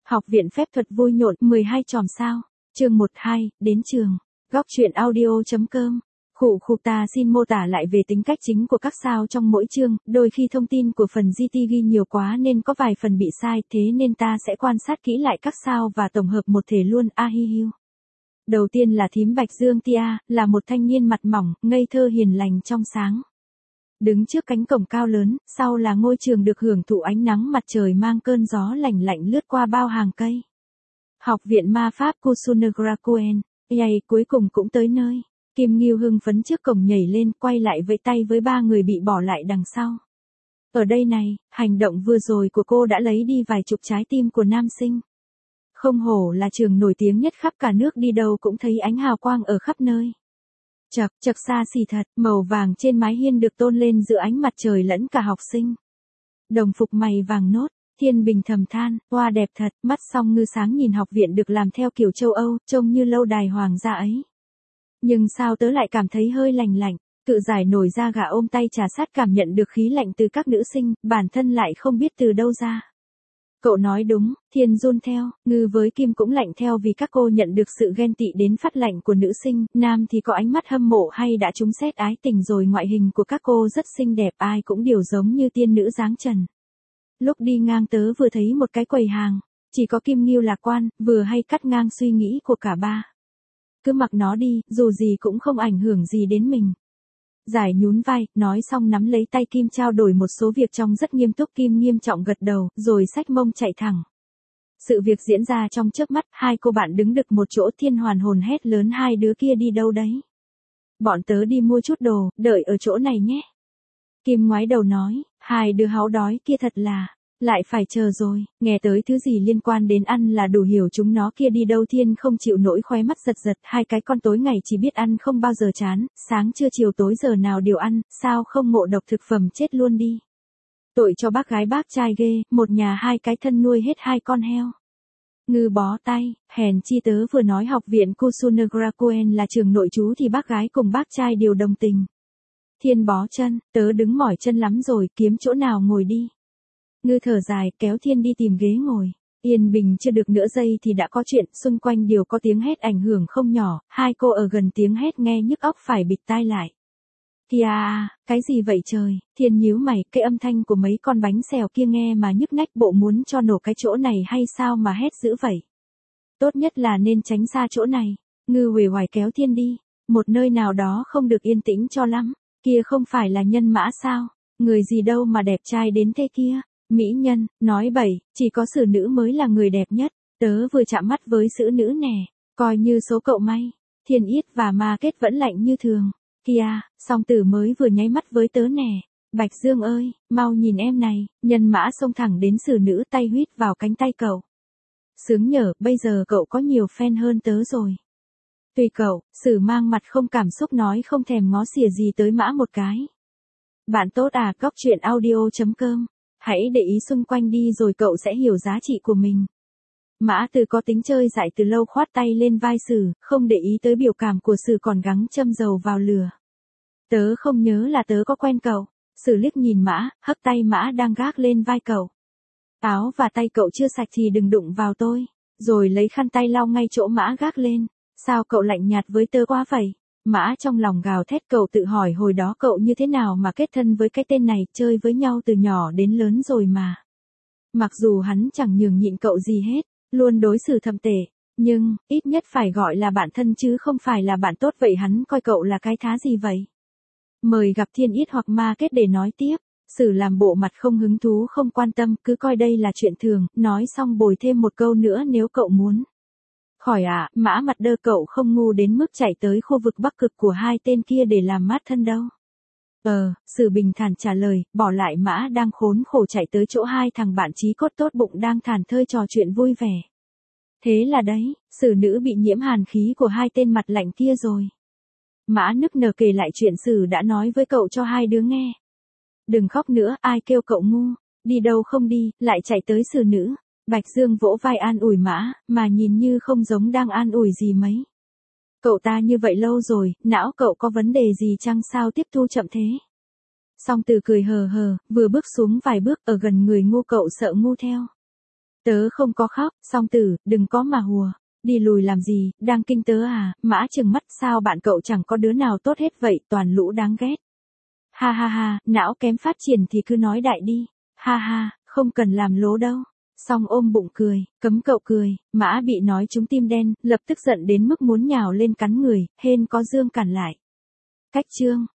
Học viện phép thuật vui nhộn 12 chòm sao. Chương 12, đến trường. Góc truyện audio.com. Ta xin mô tả lại về tính cách chính của các sao trong mỗi chương, đôi khi thông tin của phần GT ghi nhiều quá nên có vài phần bị sai, thế nên ta sẽ quan sát kỹ lại các sao và tổng hợp một thể luôn. Ahihiu. Đầu tiên là thím Bạch Dương Tia, là một thanh niên mặt mỏng, ngây thơ hiền lành trong sáng. Đứng trước cánh cổng cao lớn, sau là ngôi trường được hưởng thụ ánh nắng mặt trời mang cơn gió lành lạnh lướt qua bao hàng cây. Học viện ma pháp Kusunagrakuen, cuối cùng cũng tới nơi. Kim Nghiêu hưng phấn trước cổng nhảy lên, quay lại vẫy tay với ba người bị bỏ lại đằng sau. Ở đây này, hành động vừa rồi của cô đã lấy đi vài chục trái tim của nam sinh. Không hổ là trường nổi tiếng nhất khắp cả nước, đi đâu cũng thấy ánh hào quang ở khắp nơi. Chật xa xỉ thật, màu vàng trên mái hiên được tôn lên giữa ánh mặt trời lẫn cả học sinh. Đồng phục mày vàng nốt, Thiên Bình thầm than, hoa đẹp thật, mắt song ngư sáng nhìn học viện được làm theo kiểu châu Âu, trông như lâu đài hoàng gia ấy. Nhưng sao tớ lại cảm thấy hơi lành lạnh, tự giải nổi da gà ôm tay trà sát cảm nhận được khí lạnh từ các nữ sinh, bản thân lại không biết từ đâu ra. Cậu nói đúng, Thiên run theo, Ngư với Kim cũng lạnh theo vì các cô nhận được sự ghen tị đến phát lạnh của nữ sinh, nam thì có ánh mắt hâm mộ hay đã trúng xét ái tình rồi. Ngoại hình của các cô rất xinh đẹp, ai cũng đều giống như tiên nữ dáng trần. Lúc đi ngang tớ vừa thấy một cái quầy hàng, chỉ có Kim Nghiêu lạc quan, vừa hay cắt ngang suy nghĩ của cả ba. Cứ mặc nó đi, dù gì cũng không ảnh hưởng gì đến mình. Giải nhún vai, nói xong nắm lấy tay Kim trao đổi một số việc trong rất nghiêm túc. Kim nghiêm trọng gật đầu, rồi xách mông chạy thẳng. Sự việc diễn ra trong chớp mắt, hai cô bạn đứng đực một chỗ. Thiên hoàn hồn hét lớn, hai đứa kia đi đâu đấy? Bọn tớ đi mua chút đồ, đợi ở chỗ này nhé. Kim ngoái đầu nói, hai đứa háu đói kia thật là, lại phải chờ rồi, nghe tới thứ gì liên quan đến ăn là đủ hiểu chúng nó kia đi đâu. Thiên không chịu nổi, khóe mắt giật giật, hai cái con tối ngày chỉ biết ăn không bao giờ chán, sáng trưa chiều tối giờ nào đều ăn, sao không ngộ độc thực phẩm chết luôn đi. Tội cho bác gái bác trai ghê, một nhà hai cái thân nuôi hết hai con heo. Ngư bó tay, hèn chi tớ vừa nói học viện Kusunagrakuen là trường nội trú thì bác gái cùng bác trai đều đồng tình. Thiên bó chân, tớ đứng mỏi chân lắm rồi, kiếm chỗ nào ngồi đi. Ngư thở dài, kéo Thiên đi tìm ghế ngồi. Yên bình chưa được nửa giây thì đã có chuyện, xung quanh đều có tiếng hét ảnh hưởng không nhỏ, hai cô ở gần tiếng hét nghe nhức óc phải bịt tai lại. Kìa, cái gì vậy trời? Thiên nhíu mày, cái âm thanh của mấy con bánh xèo kia nghe mà nhức nách, bộ muốn cho nổ cái chỗ này hay sao mà hét dữ vậy? Tốt nhất là nên tránh xa chỗ này. Ngư uể oải kéo Thiên đi, một nơi nào đó không được yên tĩnh cho lắm. Kia không phải là nhân mã sao? Người gì đâu mà đẹp trai đến thế kia? Mỹ nhân, nói bậy, chỉ có xử nữ mới là người đẹp nhất. Tớ vừa chạm mắt với xử nữ nè, coi như số cậu may. Thiên Yết và Ma Kết vẫn lạnh như thường. Kìa, song tử mới vừa nháy mắt với tớ nè. Bạch Dương ơi, mau nhìn em này. Nhân mã xông thẳng đến xử nữ, tay huýt vào cánh tay cậu. Sướng nhở, bây giờ cậu có nhiều fan hơn tớ rồi. Tùy cậu, Sử mang mặt không cảm xúc nói, không thèm ngó xỉa gì tới Mã một cái. Bạn tốt à, góc truyện audio.com. Hãy để ý xung quanh đi rồi cậu sẽ hiểu giá trị của mình. Mã Từ có tính chơi dại từ lâu, khoát tay lên vai Sử, không để ý tới biểu cảm của Sử còn gắng châm dầu vào lửa. Tớ không nhớ là tớ có quen cậu. Sử liếc nhìn Mã, hất tay Mã đang gác lên vai cậu. Áo và tay cậu chưa sạch thì đừng đụng vào tôi. Rồi lấy khăn tay lau ngay chỗ Mã gác lên. Sao cậu lạnh nhạt với tớ quá vậy? Mã trong lòng gào thét, cậu tự hỏi hồi đó cậu như thế nào mà kết thân với cái tên này, chơi với nhau từ nhỏ đến lớn rồi mà. Mặc dù hắn chẳng nhường nhịn cậu gì hết, luôn đối xử thậm tệ, nhưng, ít nhất phải gọi là bạn thân chứ không phải là bạn tốt. Vậy hắn coi cậu là cái thá gì vậy? Mời gặp Thiên Yết hoặc Ma Kết để nói tiếp. Sử làm bộ mặt không hứng thú không quan tâm, cứ coi đây là chuyện thường, nói xong bồi thêm một câu nữa nếu cậu muốn. Khỏi ạ, Mã mặt đơ, cậu không ngu đến mức chạy tới khu vực bắc cực của hai tên kia để làm mát thân đâu. Sử bình thản trả lời, bỏ lại Mã đang khốn khổ chạy tới chỗ hai thằng bạn chí cốt tốt bụng đang thản thơi trò chuyện vui vẻ. Thế là đấy, Sử nữ bị nhiễm hàn khí của hai tên mặt lạnh kia rồi. Mã nức nở kể lại chuyện Sử đã nói với cậu cho hai đứa nghe. Đừng khóc nữa, ai kêu cậu ngu, đi đâu không đi, lại chạy tới Sử nữ. Bạch Dương vỗ vai an ủi Mã, mà nhìn như không giống đang an ủi gì mấy. Cậu ta như vậy lâu rồi, não cậu có vấn đề gì chăng, sao tiếp thu chậm thế? Song Từ cười hờ hờ, vừa bước xuống vài bước, ở gần người ngu cậu sợ ngu theo. Tớ không có khóc, song tử, đừng có mà hùa. Đi lùi làm gì, đang kinh tớ à, Mã trừng mắt, sao bạn cậu chẳng có đứa nào tốt hết vậy, toàn lũ đáng ghét. Ha ha ha, não kém phát triển thì cứ nói đại đi. Ha ha, không cần làm lố đâu. Song ôm bụng cười, cấm cậu cười, Mã bị nói trúng tim đen, lập tức giận đến mức muốn nhào lên cắn người, hên có Dương cản lại. Cách chương